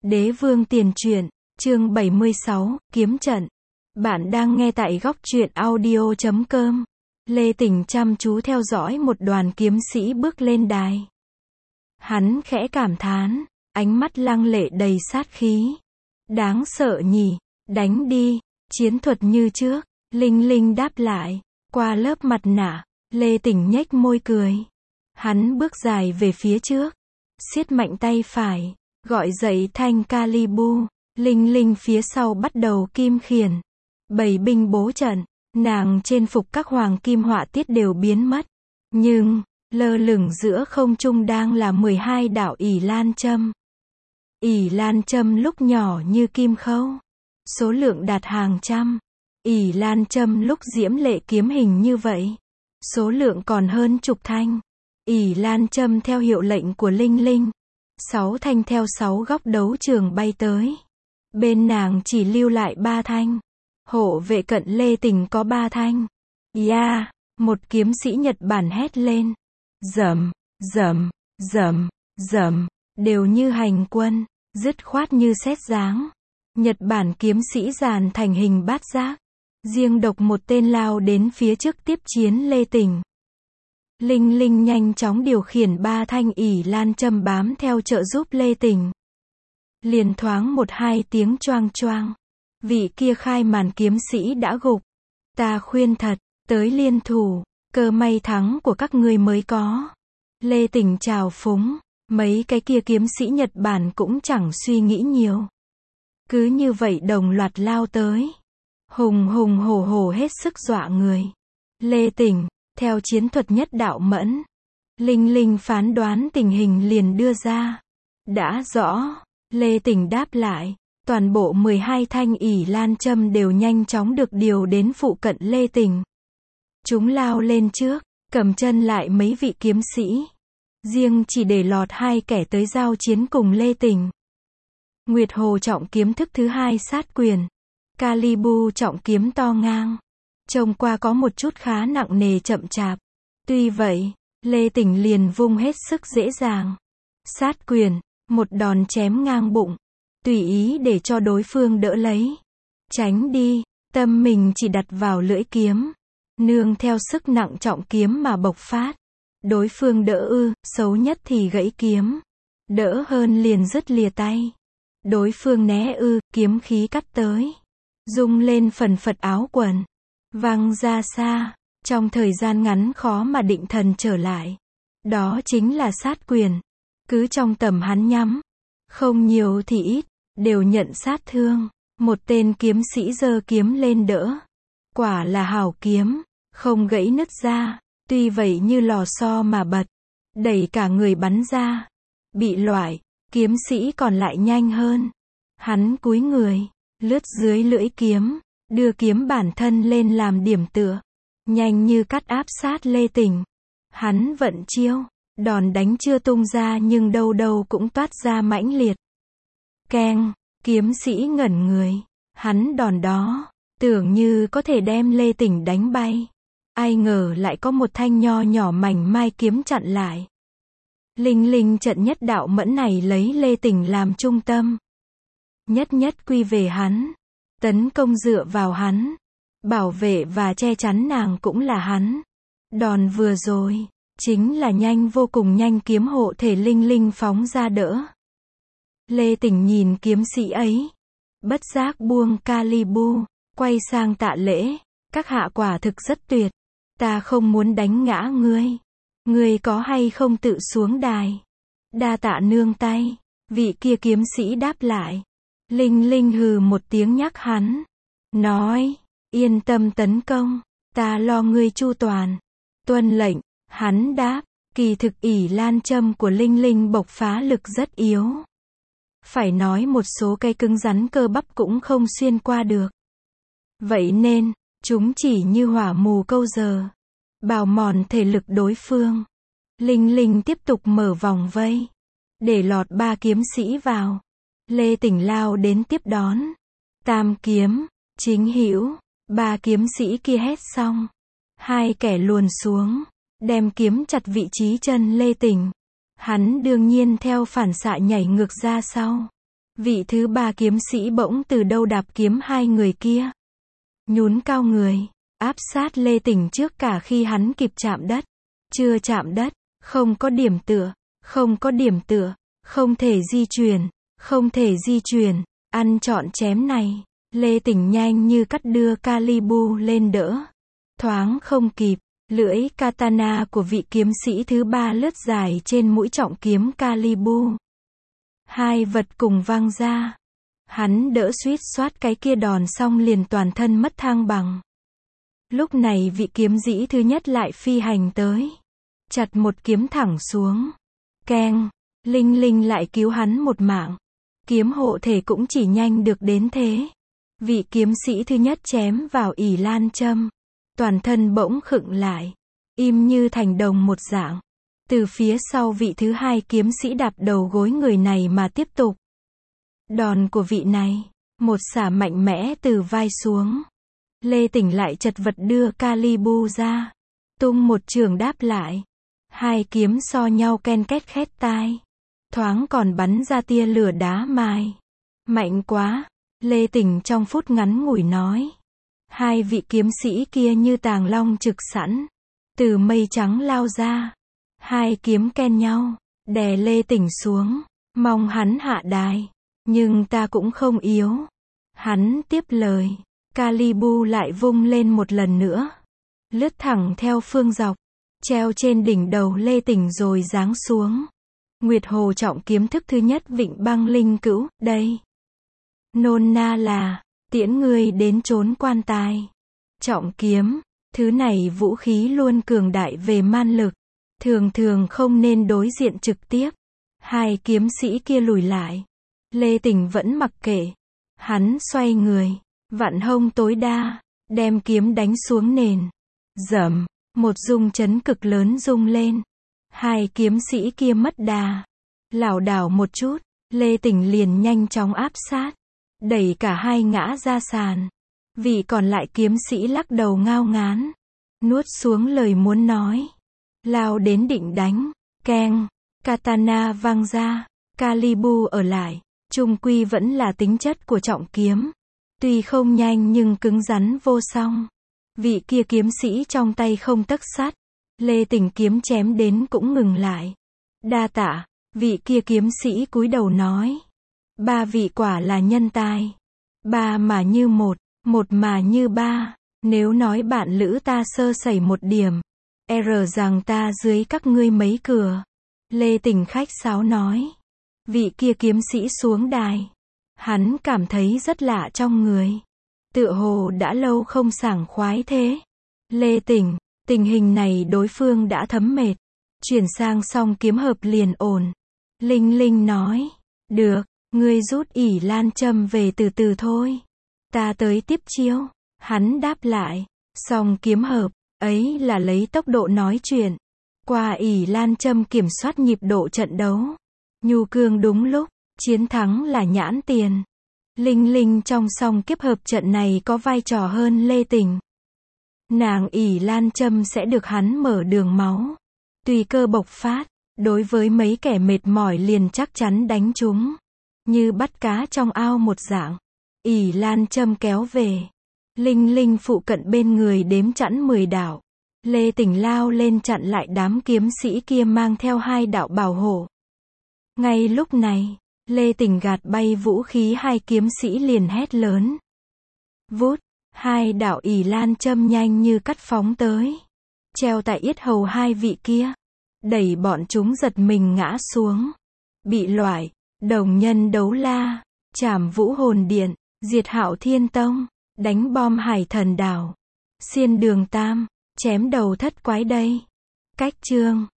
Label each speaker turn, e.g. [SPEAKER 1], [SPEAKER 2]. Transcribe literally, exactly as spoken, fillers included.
[SPEAKER 1] Đế vương tiền truyện, chương bảy mươi sáu, kiếm trận. Bạn đang nghe tại góc truyện audio chấm com. Lê Tỉnh chăm chú theo dõi một đoàn kiếm sĩ bước lên đài. Hắn khẽ cảm thán, ánh mắt lăng lệ đầy sát khí. Đáng sợ nhỉ, đánh đi, chiến thuật như trước. Linh Linh đáp lại, qua lớp mặt nạ, Lê Tỉnh nhếch môi cười. Hắn bước dài về phía trước, siết mạnh tay phải, gọi dậy thanh Calibu. Linh Linh phía sau bắt đầu kim khiển. Bầy binh bố trận, nàng trên phục các hoàng kim họa tiết đều biến mất. Nhưng, lơ lửng giữa không trung đang là mười hai đạo ỷ lan châm. Ỷ lan châm lúc nhỏ như kim khâu, số lượng đạt hàng trăm. Ỷ lan châm lúc diễm lệ kiếm hình như vậy, số lượng còn hơn chục thanh. Ỷ lan châm theo hiệu lệnh của Linh Linh, sáu thanh theo sáu góc đấu trường bay tới. Bên nàng chỉ lưu lại ba thanh. Hộ vệ cận Lê Tỉnh có ba thanh. Yeah, một kiếm sĩ Nhật Bản hét lên. Dầm, dầm, dầm, dầm, đều như hành quân, dứt khoát như sét giáng. Nhật Bản kiếm sĩ dàn thành hình bát giác, riêng độc một tên lao đến phía trước tiếp chiến Lê Tỉnh. Linh Linh nhanh chóng điều khiển ba thanh ỷ lan châm bám theo trợ giúp Lê Tỉnh. Liền thoáng một hai tiếng choang choang. Vị kia khai màn kiếm sĩ đã gục. Ta khuyên thật, tới liên thủ, cơ may thắng của các ngươi mới có. Lê Tỉnh chào phúng, mấy cái kia kiếm sĩ Nhật Bản cũng chẳng suy nghĩ nhiều. Cứ như vậy đồng loạt lao tới. Hùng hùng hổ hổ hết sức dọa người. Lê Tỉnh, theo chiến thuật nhất đạo mẫn. Linh Linh phán đoán tình hình liền đưa ra. Đã rõ, Lê Tỉnh đáp lại. Toàn bộ mười hai thanh ỷ lan châm đều nhanh chóng được điều đến phụ cận Lê Tỉnh. Chúng lao lên trước, cầm chân lại mấy vị kiếm sĩ. Riêng chỉ để lọt hai kẻ tới giao chiến cùng Lê Tỉnh. Nguyệt Hồ trọng kiếm thức thứ hai sát quyền. Calibu trọng kiếm to ngang. Trông qua có một chút khá nặng nề chậm chạp. Tuy vậy, Lê Tỉnh liền vung hết sức dễ dàng. Sát quyền, một đòn chém ngang bụng. Tùy ý để cho đối phương đỡ lấy. Tránh đi, tâm mình chỉ đặt vào lưỡi kiếm. Nương theo sức nặng trọng kiếm mà bộc phát. Đối phương đỡ ư, xấu nhất thì gãy kiếm. Đỡ hơn liền dứt lìa tay. Đối phương né ư, kiếm khí cắt tới. Rung lên phần phật áo quần. Văng ra xa, trong thời gian ngắn khó mà định thần trở lại. Đó chính là sát quyền. Cứ trong tầm hắn nhắm. Không nhiều thì ít, đều nhận sát thương. Một tên kiếm sĩ giơ kiếm lên đỡ. Quả là hảo kiếm, không gãy nứt ra. Tuy vậy như lò xo mà bật. Đẩy cả người bắn ra. Bị loại, kiếm sĩ còn lại nhanh hơn. Hắn cúi người, lướt dưới lưỡi kiếm. Đưa kiếm bản thân lên làm điểm tựa. Nhanh như cắt áp sát Lê Tỉnh. Hắn vận chiêu. Đòn đánh chưa tung ra nhưng đâu đâu cũng toát ra mãnh liệt. Keng, kiếm sĩ ngẩn người. Hắn đòn đó, tưởng như có thể đem Lê Tỉnh đánh bay. Ai ngờ lại có một thanh nho nhỏ mảnh mai kiếm chặn lại. Linh Linh trận nhất đạo mẫn này lấy Lê Tỉnh làm trung tâm. Nhất nhất quy về hắn. Tấn công dựa vào hắn. Bảo vệ và che chắn nàng cũng là hắn. Đòn vừa rồi, chính là nhanh vô cùng nhanh kiếm hộ thể Linh Linh phóng ra đỡ. Lê Tỉnh nhìn kiếm sĩ ấy. Bất giác buông Calibu, quay sang tạ lễ. Các hạ quả thực rất tuyệt. Ta không muốn đánh ngã ngươi. Ngươi có hay không tự xuống đài. Đa tạ nương tay. Vị kia kiếm sĩ đáp lại. Linh Linh hừ một tiếng nhắc hắn. Nói, yên tâm tấn công. Ta lo ngươi chu toàn. Tuân lệnh, hắn đáp. Kỳ thực ỷ lan châm của Linh Linh bộc phá lực rất yếu. Phải nói một số cây cứng rắn cơ bắp cũng không xuyên qua được. Vậy nên, chúng chỉ như hỏa mù câu giờ. Bào mòn thể lực đối phương. Linh Linh tiếp tục mở vòng vây. Để lọt ba kiếm sĩ vào. Lê Tỉnh lao đến tiếp đón. Tam kiếm, chính hữu. Ba kiếm sĩ kia hét xong. Hai kẻ luồn xuống. Đem kiếm chặt vị trí chân Lê Tỉnh. Hắn đương nhiên theo phản xạ nhảy ngược ra sau. Vị thứ ba kiếm sĩ bỗng từ đâu đạp kiếm hai người kia. Nhún cao người, áp sát Lê Tỉnh trước cả khi hắn kịp chạm đất. Chưa chạm đất, không có điểm tựa, không có điểm tựa, không thể di chuyển, không thể di chuyển, ăn trọn chém này. Lê Tỉnh nhanh như cắt đưa Calibu lên đỡ. Thoáng không kịp, lưỡi katana của vị kiếm sĩ thứ ba lướt dài trên mũi trọng kiếm Calibu. Hai vật cùng văng ra. Hắn đỡ suýt soát cái kia đòn xong liền toàn thân mất thăng bằng. Lúc này vị kiếm sĩ thứ nhất lại phi hành tới. Chặt một kiếm thẳng xuống. Keng, Linh Linh lại cứu hắn một mạng. Kiếm hộ thể cũng chỉ nhanh được đến thế. Vị kiếm sĩ thứ nhất chém vào ỷ lan châm. Toàn thân bỗng khựng lại. Im như thành đồng một dạng. Từ phía sau vị thứ hai kiếm sĩ đạp đầu gối người này mà tiếp tục. Đòn của vị này. Một xả mạnh mẽ từ vai xuống. Lê Tỉnh lại chật vật đưa Calibu ra. Tung một trường đáp lại. Hai kiếm so nhau ken két khét tai. Thoáng còn bắn ra tia lửa đá mai. Mạnh quá. Lê Tỉnh trong phút ngắn ngủi nói. Hai vị kiếm sĩ kia như tàng long trực sẵn. Từ mây trắng lao ra. Hai kiếm ken nhau. Đè Lê Tỉnh xuống. Mong hắn hạ đài. Nhưng ta cũng không yếu. Hắn tiếp lời. Calibu lại vung lên một lần nữa. Lướt thẳng theo phương dọc. Treo trên đỉnh đầu Lê Tỉnh rồi giáng xuống. Nguyệt Hồ trọng kiếm thức thứ nhất vịnh băng linh cữu, đây. Nôn na là, tiễn ngươi đến chốn quan tài. Trọng kiếm, thứ này vũ khí luôn cường đại về man lực. Thường thường không nên đối diện trực tiếp. Hai kiếm sĩ kia lùi lại. Lê Tỉnh vẫn mặc kệ. Hắn xoay người, vặn hông tối đa, đem kiếm đánh xuống nền. Dầm, một rung chấn cực lớn rung lên. Hai kiếm sĩ kia mất đà. Lảo đảo một chút, Lê Tỉnh liền nhanh chóng áp sát. Đẩy cả hai ngã ra sàn. Vị còn lại kiếm sĩ lắc đầu ngao ngán. Nuốt xuống lời muốn nói. Lao đến định đánh. Keng, katana văng ra. Calibu ở lại. Chung quy vẫn là tính chất của trọng kiếm. Tuy không nhanh nhưng cứng rắn vô song. Vị kia kiếm sĩ trong tay không tấc sắt. Lê Tỉnh kiếm chém đến cũng ngừng lại. Đa tạ, vị kia kiếm sĩ cúi đầu nói. Ba vị quả là nhân tài. Ba mà như một, một mà như ba. Nếu nói bạn lữ ta sơ sẩy một điểm, e rằng ta dưới các ngươi mấy cửa. Lê Tỉnh khách sáo nói. Vị kia kiếm sĩ xuống đài. Hắn cảm thấy rất lạ trong người. Tựa hồ đã lâu không sảng khoái thế. Lê Tỉnh, tình hình này đối phương đã thấm mệt. Chuyển sang song kiếm hợp liền ổn. Linh Linh nói. Được, ngươi rút ỷ lan châm về từ từ thôi. Ta tới tiếp chiêu. Hắn đáp lại. Song kiếm hợp, ấy là lấy tốc độ nói chuyện. Qua ỷ lan châm kiểm soát nhịp độ trận đấu. Nhu cương đúng lúc, chiến thắng là nhãn tiền. Linh Linh trong song kiếp hợp trận này có vai trò hơn Lê Tỉnh. Nàng ỷ lan châm sẽ được hắn mở đường máu. Tùy cơ bộc phát, đối với mấy kẻ mệt mỏi liền chắc chắn đánh chúng. Như bắt cá trong ao một dạng. ỷ lan châm kéo về. Linh Linh phụ cận bên người đếm chẵn mười đạo. Lê Tỉnh lao lên chặn lại đám kiếm sĩ kia mang theo hai đạo bảo hộ. Ngay lúc này, Lê Tỉnh gạt bay vũ khí hai kiếm sĩ liền hét lớn. Vút, hai đạo ỷ lan châm nhanh như cắt phóng tới. Treo tại yết hầu hai vị kia. Đẩy bọn chúng giật mình ngã xuống. Bị loại, đồng nhân đấu la, trảm vũ hồn điện, diệt hạo thiên tông, đánh bom hải thần đảo, xiên đường tam, chém đầu thất quái đây. Cách chương